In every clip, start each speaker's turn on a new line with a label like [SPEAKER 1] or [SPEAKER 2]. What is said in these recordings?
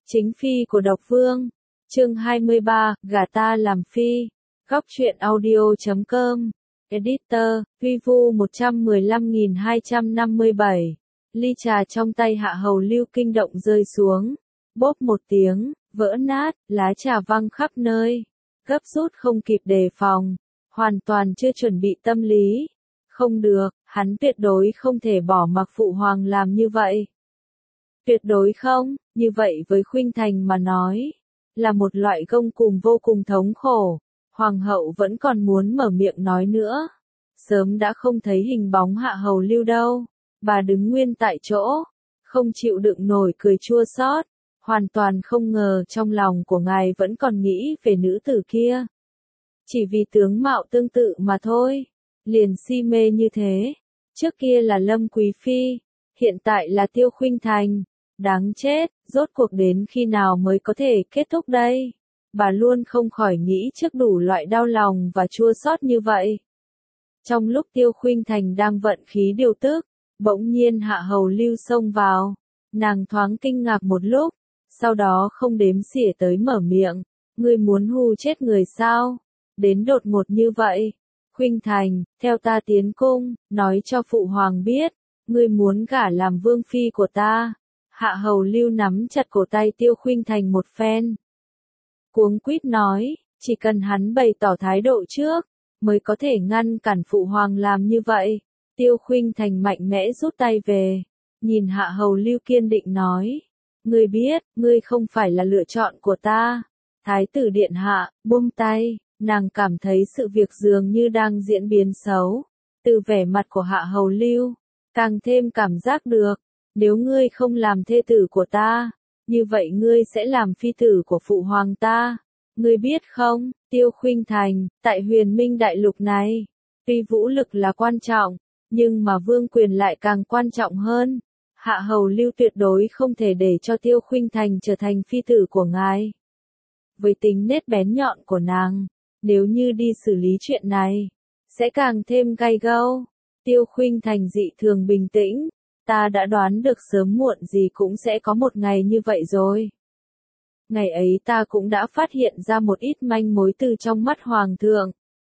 [SPEAKER 1] Chính phi của độc vương. Chương 23, gả ta làm phi. Góc truyện audio.com. Editor, Vivu 115257. Ly trà trong tay Hạ Hầu Lưu kinh động rơi xuống. Bốp một tiếng, vỡ nát, lá trà văng khắp nơi. Gấp rút không kịp đề phòng. Hoàn toàn chưa chuẩn bị tâm lý. Không được, hắn tuyệt đối không thể bỏ mặc phụ hoàng làm như vậy. Tuyệt đối không, như vậy với Khuynh Thành mà nói, là một loại gông cùm vô cùng thống khổ. Hoàng hậu vẫn còn muốn mở miệng nói nữa. Sớm đã không thấy hình bóng Hạ Hầu Lưu đâu. Bà đứng nguyên tại chỗ, không chịu đựng nổi cười chua xót, hoàn toàn không ngờ trong lòng của ngài vẫn còn nghĩ về nữ tử kia. Chỉ vì tướng mạo tương tự mà thôi, liền si mê như thế. Trước kia là Lâm Quý Phi, hiện tại là Tiêu Khuynh Thành. Đáng chết, rốt cuộc đến khi nào mới có thể kết thúc đây? Bà luôn không khỏi nghĩ trước đủ loại đau lòng và chua xót như vậy. Trong lúc Tiêu Khuynh Thành đang vận khí điều tức, bỗng nhiên Hạ Hầu Lưu xông vào. Nàng thoáng kinh ngạc một lúc, sau đó không đếm xỉa tới mở miệng. Ngươi muốn hù chết người sao? Đến đột ngột như vậy. Khuynh Thành, theo ta tiến cung, nói cho phụ hoàng biết, ngươi muốn gả làm vương phi của ta. Hạ Hầu Lưu nắm chặt cổ tay Tiêu Khuynh Thành một phen. Cuống quýt nói, chỉ cần hắn bày tỏ thái độ trước, mới có thể ngăn cản phụ hoàng làm như vậy. Tiêu Khuynh Thành mạnh mẽ rút tay về, nhìn Hạ Hầu Lưu kiên định nói, ngươi biết, ngươi không phải là lựa chọn của ta. Thái tử điện hạ, buông tay, nàng cảm thấy sự việc dường như đang diễn biến xấu. Từ vẻ mặt của Hạ Hầu Lưu, càng thêm cảm giác được, nếu ngươi không làm thê tử của ta, như vậy ngươi sẽ làm phi tử của phụ hoàng ta. Ngươi biết không, Tiêu Khuynh Thành, tại Huyền Minh đại lục này, tuy vũ lực là quan trọng, nhưng mà vương quyền lại càng quan trọng hơn. Hạ Hầu Lưu tuyệt đối không thể để cho Tiêu Khuynh Thành trở thành phi tử của ngài. Với tính nết bén nhọn của nàng, nếu như đi xử lý chuyện này, sẽ càng thêm gay gâu. Tiêu Khuynh Thành dị thường bình tĩnh. Ta đã đoán được sớm muộn gì cũng sẽ có một ngày như vậy rồi. Ngày ấy ta cũng đã phát hiện ra một ít manh mối từ trong mắt hoàng thượng.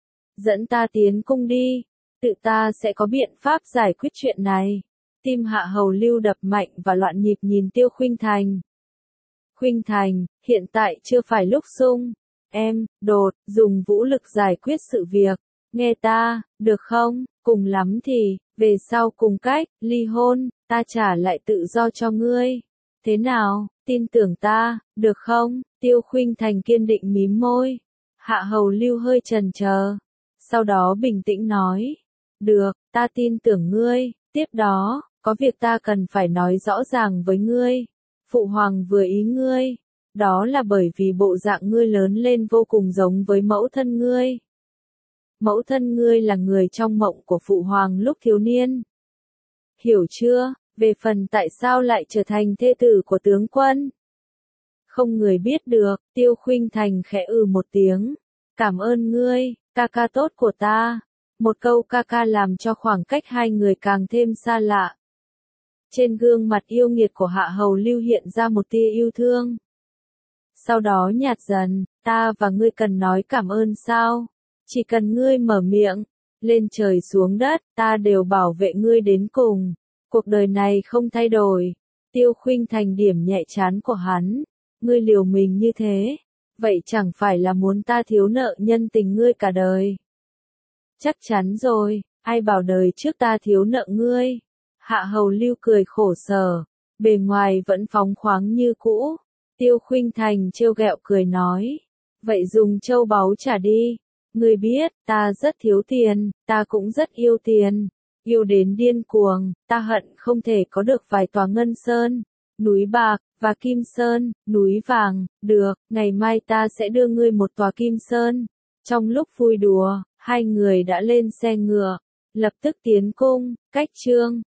[SPEAKER 1] Dẫn ta tiến cung đi, tự ta sẽ có biện pháp giải quyết chuyện này. Tim Hạ Hầu Lưu đập mạnh và loạn nhịp nhìn Tiêu Khuynh Thành. Khuynh Thành, hiện tại chưa phải lúc xung. Em, đột, dùng vũ lực giải quyết sự việc. Nghe ta, được không? Cùng lắm thì, về sau cùng cách, ly hôn, ta trả lại tự do cho ngươi. Thế nào, tin tưởng ta, được không? Tiêu Khuynh Thành kiên định mím môi. Hạ Hầu Lưu hơi chần chờ. Sau đó bình tĩnh nói. Được, ta tin tưởng ngươi. Tiếp đó, có việc ta cần phải nói rõ ràng với ngươi. Phụ hoàng vừa ý ngươi. Đó là bởi vì bộ dạng ngươi lớn lên vô cùng giống với mẫu thân ngươi. Mẫu thân ngươi là người trong mộng của phụ hoàng lúc thiếu niên. Hiểu chưa, về phần tại sao lại trở thành thê tử của tướng quân? Không người biết được, Tiêu Khuynh Thành khẽ một tiếng. Cảm ơn ngươi, ca ca tốt của ta. Một câu ca ca làm cho khoảng cách hai người càng thêm xa lạ. Trên gương mặt yêu nghiệt của Hạ Hầu Lưu hiện ra một tia yêu thương. Sau đó nhạt dần, ta và ngươi cần nói cảm ơn sao? Chỉ cần ngươi mở miệng, lên trời xuống đất, ta đều bảo vệ ngươi đến cùng. Cuộc đời này không thay đổi. Tiêu Khuynh Thành điểm nhẹ trán của hắn. Ngươi liều mình như thế, vậy chẳng phải là muốn ta thiếu nợ nhân tình ngươi cả đời. Chắc chắn rồi, ai bảo đời trước ta thiếu nợ ngươi. Hạ Hầu Lưu cười khổ sở, bề ngoài vẫn phóng khoáng như cũ. Tiêu Khuynh Thành trêu ghẹo cười nói, vậy dùng châu báu trả đi. Ngươi biết, ta rất thiếu tiền, ta cũng rất yêu tiền. Yêu đến điên cuồng, ta hận không thể có được vài tòa ngân sơn, núi bạc, và kim sơn, núi vàng. Được, ngày mai ta sẽ đưa ngươi một tòa kim sơn. Trong lúc vui đùa, hai người đã lên xe ngựa, lập tức tiến cung. Cách chương